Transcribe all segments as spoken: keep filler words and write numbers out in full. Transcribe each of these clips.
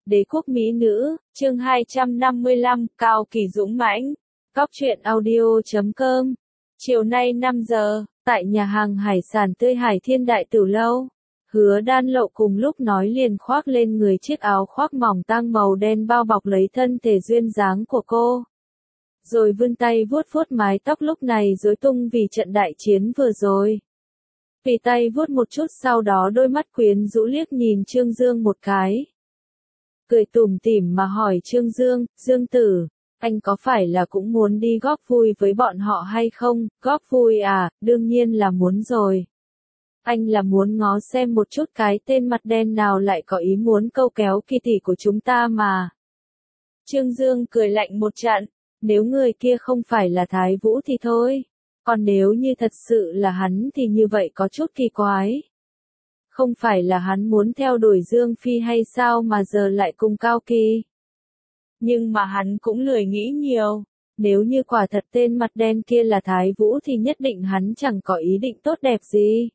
Đế quốc mỹ nữ, chương hai trăm năm mươi lăm, Cao Kỳ dũng mãnh. Góc truyện audio chấm com. Chiều nay năm giờ, tại nhà hàng hải sản tươi Hải Thiên Đại Tửu Lâu, Hứa Đan Lộ cùng lúc nói liền khoác lên người chiếc áo khoác mỏng tang màu đen bao bọc lấy thân thể duyên dáng của cô. Rồi vươn tay vuốt vuốt mái tóc lúc này rối tung vì trận đại chiến vừa rồi. Vì tay vuốt một chút sau đó đôi mắt quyến rũ liếc nhìn Trương Dương một cái. Cười tủm tỉm mà hỏi Trương Dương, Dương tử, anh có phải là cũng muốn đi góp vui với bọn họ hay không? Góp vui à, đương nhiên là muốn rồi. Anh là muốn ngó xem một chút cái tên mặt đen nào lại có ý muốn câu kéo Kỳ tỷ của chúng ta mà. Trương Dương cười lạnh một trận, nếu người kia không phải là Thái Vũ thì thôi, còn nếu như thật sự là hắn thì như vậy có chút kỳ quái. Không phải là hắn muốn theo đuổi Dương Phi hay sao mà giờ lại cùng Cao Kỳ. Nhưng mà hắn cũng lười nghĩ nhiều, nếu như quả thật tên mặt đen kia là Thái Vũ thì nhất định hắn chẳng có ý định tốt đẹp gì.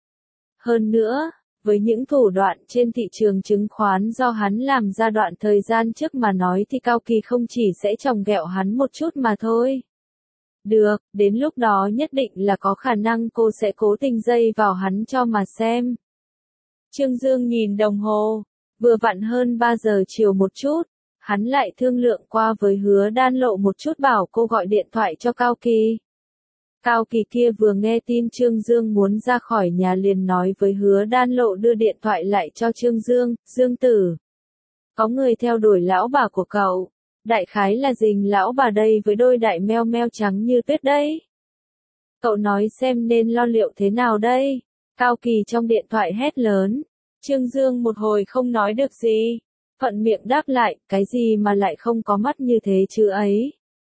Hơn nữa, với những thủ đoạn trên thị trường chứng khoán do hắn làm ra đoạn thời gian trước mà nói thì Cao Kỳ không chỉ sẽ chồng ghẹo hắn một chút mà thôi. Được, đến lúc đó nhất định là có khả năng cô sẽ cố tình dây vào hắn cho mà xem. Trương Dương nhìn đồng hồ, vừa vặn hơn ba giờ chiều một chút, hắn lại thương lượng qua với Hứa Đan Lộ một chút bảo cô gọi điện thoại cho Cao Kỳ. Cao Kỳ kia vừa nghe tin Trương Dương muốn ra khỏi nhà liền nói với Hứa Đan Lộ đưa điện thoại lại cho Trương Dương, Dương tử. Có người theo đuổi lão bà của cậu, đại khái là dình lão bà đây với đôi đại meo meo trắng như tuyết đấy. Cậu nói xem nên lo liệu thế nào đây? Cao Kỳ trong điện thoại hét lớn. Trương Dương một hồi không nói được gì. Thuận miệng đáp lại, cái gì mà lại không có mắt như thế chứ ấy.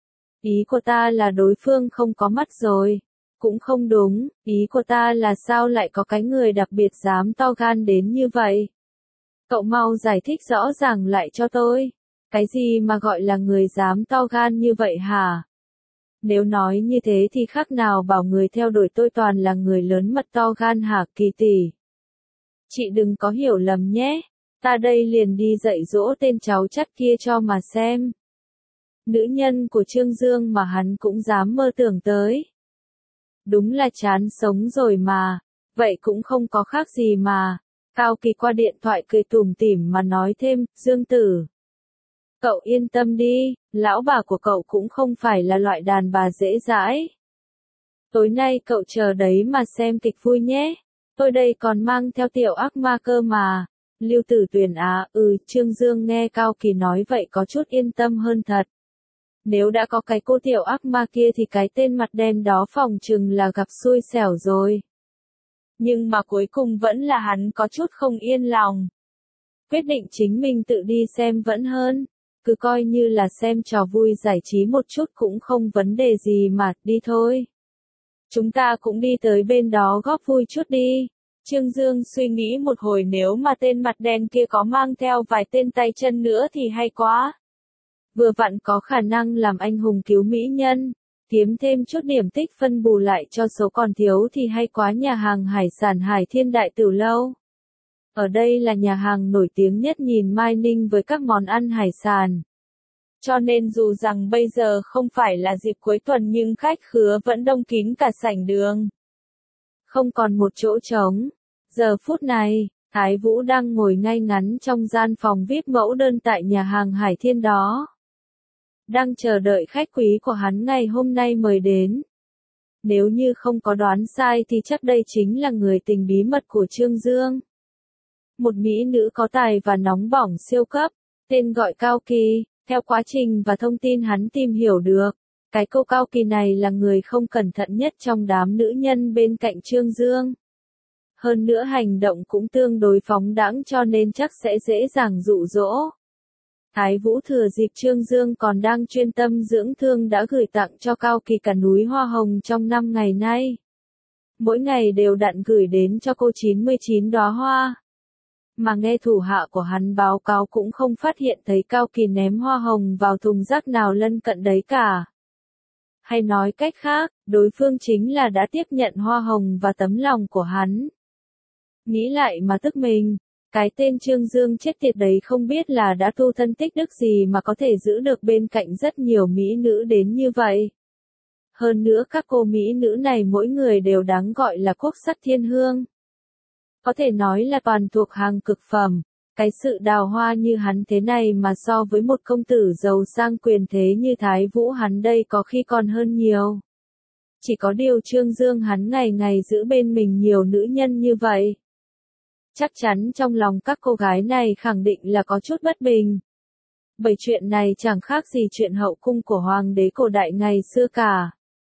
Ý của ta là đối phương không có mắt rồi. Cũng không đúng, ý của ta là sao lại có cái người đặc biệt dám to gan đến như vậy. Cậu mau giải thích rõ ràng lại cho tôi. Cái gì mà gọi là người dám to gan như vậy hả? Nếu nói như thế thì khác nào bảo người theo đuổi tôi toàn là người lớn mật to gan hả Kỳ tỷ? Chị đừng có hiểu lầm nhé, ta đây liền đi dạy dỗ tên cháu chắt kia cho mà xem. Nữ nhân của Trương Dương mà hắn cũng dám mơ tưởng tới. Đúng là chán sống rồi mà, vậy cũng không có khác gì mà. Cao Kỳ qua điện thoại cười tủm tỉm mà nói thêm, Dương tử. Cậu yên tâm đi, lão bà của cậu cũng không phải là loại đàn bà dễ dãi. Tối nay cậu chờ đấy mà xem kịch vui nhé. Tôi đây còn mang theo tiểu ác ma cơ mà. Lưu Tử Tuyền à, ừ, Trương Dương nghe Cao Kỳ nói vậy có chút yên tâm hơn thật. Nếu đã có cái cô tiểu ác ma kia thì cái tên mặt đen đó phòng chừng là gặp xui xẻo rồi. Nhưng mà cuối cùng vẫn là hắn có chút không yên lòng. Quyết định chính mình tự đi xem vẫn hơn. Cứ coi như là xem trò vui giải trí một chút cũng không vấn đề gì mà, đi thôi. Chúng ta cũng đi tới bên đó góp vui chút đi. Trương Dương suy nghĩ một hồi nếu mà tên mặt đen kia có mang theo vài tên tay chân nữa thì hay quá. Vừa vặn có khả năng làm anh hùng cứu mỹ nhân, kiếm thêm chút điểm tích phân bù lại cho số còn thiếu thì hay quá. Nhà hàng hải sản Hải Thiên Đại Tửu Lâu. Ở đây là nhà hàng nổi tiếng nhất nhìn Mai Ninh với các món ăn hải sản. Cho nên dù rằng bây giờ không phải là dịp cuối tuần nhưng khách khứa vẫn đông kín cả sảnh đường. Không còn một chỗ trống. Giờ phút này, Thái Vũ đang ngồi ngay ngắn trong gian phòng vi ai pi mẫu đơn tại nhà hàng Hải Thiên đó. Đang chờ đợi khách quý của hắn ngày hôm nay mời đến. Nếu như không có đoán sai thì chắc đây chính là người tình bí mật của Trương Dương. Một mỹ nữ có tài và nóng bỏng siêu cấp, tên gọi Cao Kỳ. Theo quá trình và thông tin hắn tìm hiểu được, cái cô Cao Kỳ này là người không cẩn thận nhất trong đám nữ nhân bên cạnh Trương Dương. Hơn nữa hành động cũng tương đối phóng đãng cho nên chắc sẽ dễ dàng dụ dỗ. Thái Vũ thừa dịp Trương Dương còn đang chuyên tâm dưỡng thương đã gửi tặng cho Cao Kỳ cả núi hoa hồng trong năm ngày nay. Mỗi ngày đều đặn gửi đến cho cô chín mươi chín đóa hoa. Mà nghe thủ hạ của hắn báo cáo cũng không phát hiện thấy Cao Kỳ ném hoa hồng vào thùng rác nào lân cận đấy cả. Hay nói cách khác, đối phương chính là đã tiếp nhận hoa hồng và tấm lòng của hắn. Nghĩ lại mà tức mình, Cái tên Trương Dương chết tiệt đấy không biết là đã tu thân tích đức gì mà có thể giữ được bên cạnh rất nhiều mỹ nữ đến như vậy. Hơn nữa các cô mỹ nữ này mỗi người đều đáng gọi là quốc sắc thiên hương. Có thể nói là toàn thuộc hàng cực phẩm. Cái sự đào hoa như hắn thế này mà so với một công tử giàu sang quyền thế như Thái Vũ hắn đây có khi còn hơn nhiều. Chỉ có điều Trương Dương hắn ngày ngày giữ bên mình nhiều nữ nhân như vậy. Chắc chắn trong lòng các cô gái này khẳng định là có chút bất bình. Bởi chuyện này chẳng khác gì chuyện hậu cung của hoàng đế cổ đại ngày xưa cả.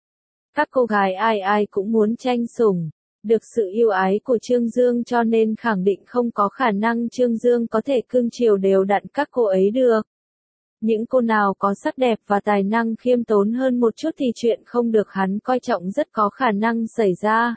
Các cô gái ai ai cũng muốn tranh sủng, được sự yêu ái của Trương Dương cho nên khẳng định không có khả năng Trương Dương có thể cưng chiều đều đặn các cô ấy được. Những cô nào có sắc đẹp và tài năng khiêm tốn hơn một chút thì chuyện không được hắn coi trọng rất có khả năng xảy ra.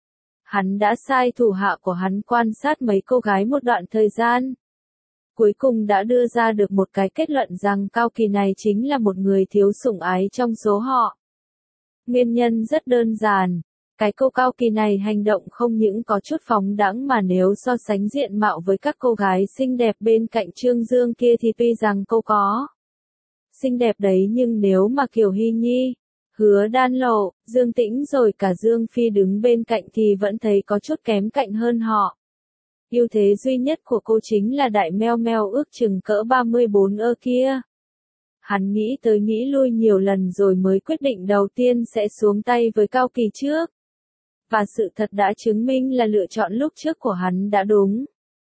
Hắn đã sai thủ hạ của hắn quan sát mấy cô gái một đoạn thời gian. Cuối cùng đã đưa ra được một cái kết luận rằng Cao Kỳ này chính là một người thiếu sủng ái trong số họ. Nguyên nhân rất đơn giản. Cái cô Cao Kỳ này hành động không những có chút phóng đãng mà nếu so sánh diện mạo với các cô gái xinh đẹp bên cạnh Trương Dương kia thì tuy rằng cô có xinh đẹp đấy nhưng nếu mà Kiều Hy Nhi, Hứa Đan Lộ, Dương Tĩnh rồi cả Dương Phi đứng bên cạnh thì vẫn thấy có chút kém cạnh hơn họ. Ưu thế duy nhất của cô chính là đại meo meo ước chừng cỡ ba mươi bốn ơ kia. Hắn nghĩ tới nghĩ lui nhiều lần rồi mới quyết định đầu tiên sẽ xuống tay với Cao Kỳ trước. Và sự thật đã chứng minh là lựa chọn lúc trước của hắn đã đúng.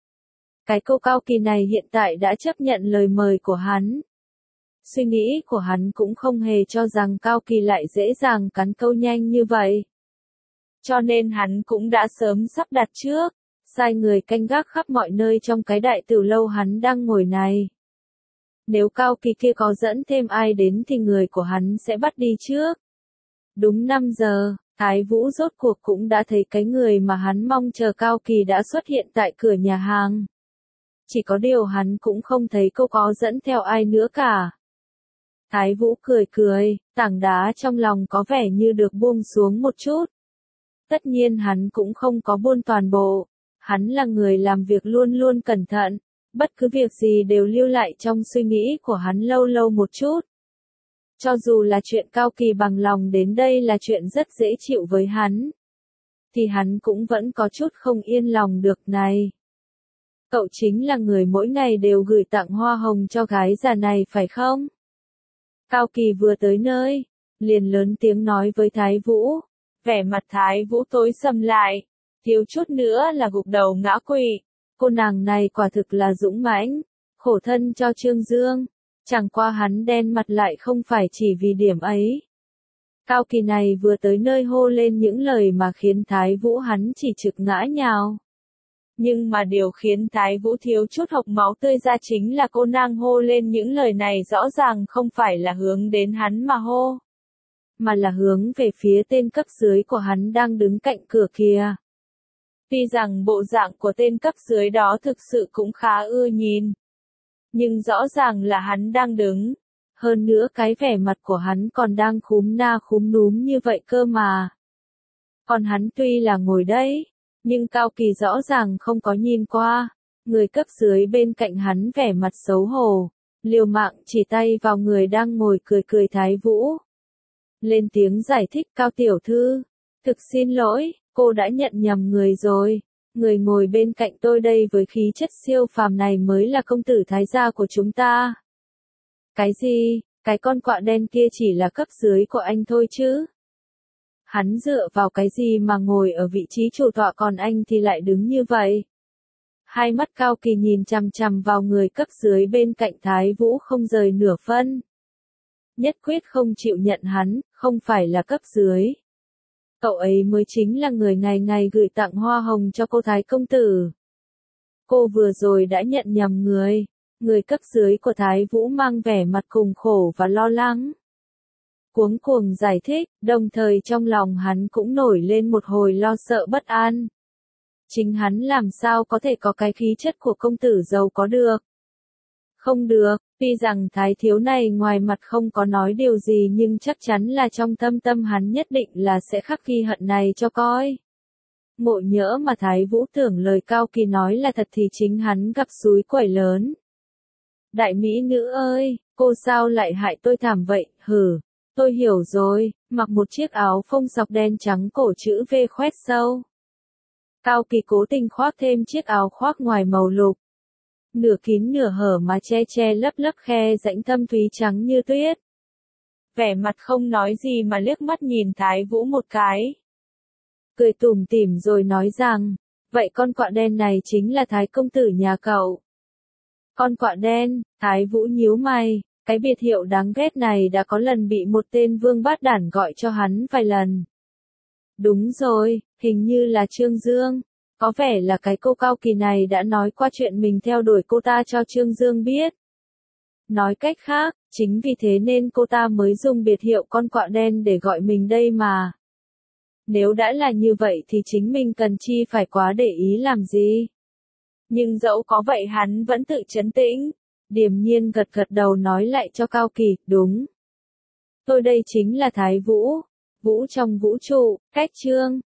Cái cô Cao Kỳ này hiện tại đã chấp nhận lời mời của hắn. Suy nghĩ của hắn cũng không hề cho rằng Cao Kỳ lại dễ dàng cắn câu nhanh như vậy. Cho nên hắn cũng đã sớm sắp đặt trước, sai người canh gác khắp mọi nơi trong cái đại tiểu lâu hắn đang ngồi này. Nếu Cao Kỳ kia có dẫn thêm ai đến thì người của hắn sẽ bắt đi trước. Đúng năm giờ, Thái Vũ rốt cuộc cũng đã thấy cái người mà hắn mong chờ Cao Kỳ đã xuất hiện tại cửa nhà hàng. Chỉ có điều hắn cũng không thấy cô có dẫn theo ai nữa cả. Thái Vũ cười cười, tảng đá trong lòng có vẻ như được buông xuống một chút. Tất nhiên hắn cũng không có buông toàn bộ. Hắn là người làm việc luôn luôn cẩn thận. Bất cứ việc gì đều lưu lại trong suy nghĩ của hắn lâu lâu một chút. Cho dù là chuyện Cao Kỳ bằng lòng đến đây là chuyện rất dễ chịu với hắn, thì hắn cũng vẫn có chút không yên lòng được này. Cậu chính là người mỗi ngày đều gửi tặng hoa hồng cho gái già này phải không? Cao Kỳ vừa tới nơi, liền lớn tiếng nói với Thái Vũ. Vẻ mặt Thái Vũ tối sầm lại, thiếu chút nữa là gục đầu ngã quỵ. Cô nàng này quả thực là dũng mãnh, khổ thân cho Trương Dương. Chẳng qua hắn đen mặt lại không phải chỉ vì điểm ấy. Cao Kỳ này vừa tới nơi hô lên những lời mà khiến Thái Vũ hắn chỉ trực ngã nhào. Nhưng mà điều khiến Thái Vũ thiếu chút hộc máu tươi ra chính là cô nàng hô lên những lời này rõ ràng không phải là hướng đến hắn mà hô, mà là hướng về phía tên cấp dưới của hắn đang đứng cạnh cửa kìa. Tuy rằng bộ dạng của tên cấp dưới đó thực sự cũng khá ưa nhìn, nhưng rõ ràng là hắn đang đứng. Hơn nữa cái vẻ mặt của hắn còn đang khúm na khúm núm như vậy cơ mà. Còn hắn tuy là ngồi đấy, nhưng Cao Kỳ rõ ràng không có nhìn qua. Người cấp dưới bên cạnh hắn vẻ mặt xấu hổ, liều mạng chỉ tay vào người đang ngồi cười cười Thái Vũ. Lên tiếng giải thích Cao tiểu thư. Thực xin lỗi, cô đã nhận nhầm người rồi. Người ngồi bên cạnh tôi đây với khí chất siêu phàm này mới là công tử thái gia của chúng ta. Cái gì, cái con quạ đen kia chỉ là cấp dưới của anh thôi chứ. Hắn dựa vào cái gì mà ngồi ở vị trí chủ tọa còn anh thì lại đứng như vậy. Hai mắt Cao Kỳ nhìn chằm chằm vào người cấp dưới bên cạnh Thái Vũ không rời nửa phân. Nhất quyết không chịu nhận hắn, không phải là cấp dưới. Cậu ấy mới chính là người ngày ngày gửi tặng hoa hồng cho cô Thái công tử. Cô vừa rồi đã nhận nhầm người. Người cấp dưới của Thái Vũ mang vẻ mặt cùng khổ và lo lắng. Cuống cuồng giải thích, đồng thời trong lòng hắn cũng nổi lên một hồi lo sợ bất an. Chính hắn làm sao có thể có cái khí chất của công tử giàu có được. Không được, tuy rằng Thái thiếu này ngoài mặt không có nói điều gì nhưng chắc chắn là trong thâm tâm hắn nhất định là sẽ khắc ghi hận này cho coi. Ngộ nhỡ mà Thái Vũ tưởng lời Cao Kỳ nói là thật thì chính hắn gặp xúi quẩy lớn. Đại mỹ nữ ơi, cô sao lại hại tôi thảm vậy, hử, tôi hiểu rồi, mặc một chiếc áo phông dọc đen trắng cổ chữ V khoét sâu. Cao Kỳ cố tình khoác thêm chiếc áo khoác ngoài màu lục. Nửa kín nửa hở mà che che lấp lấp khe rãnh thâm thúy trắng như tuyết. Vẻ mặt không nói gì mà liếc mắt nhìn Thái Vũ một cái. Cười tủm tỉm rồi nói rằng, vậy con quạ đen này chính là Thái công tử nhà cậu. Con quạ đen, Thái Vũ nhíu mày, cái biệt hiệu đáng ghét này đã có lần bị một tên vương bát đản gọi cho hắn vài lần. Đúng rồi, hình như là Trương Dương. Có vẻ là cái cô Cao Kỳ này đã nói qua chuyện mình theo đuổi cô ta cho Trương Dương biết. Nói cách khác, chính vì thế nên cô ta mới dùng biệt hiệu con quạ đen để gọi mình đây mà. Nếu đã là như vậy thì chính mình cần chi phải quá để ý làm gì. Nhưng dẫu có vậy hắn vẫn tự trấn tĩnh, điềm nhiên gật gật đầu nói lại cho Cao Kỳ, đúng. Tôi đây chính là Thái Vũ, Vũ trong vũ trụ, cách Trương,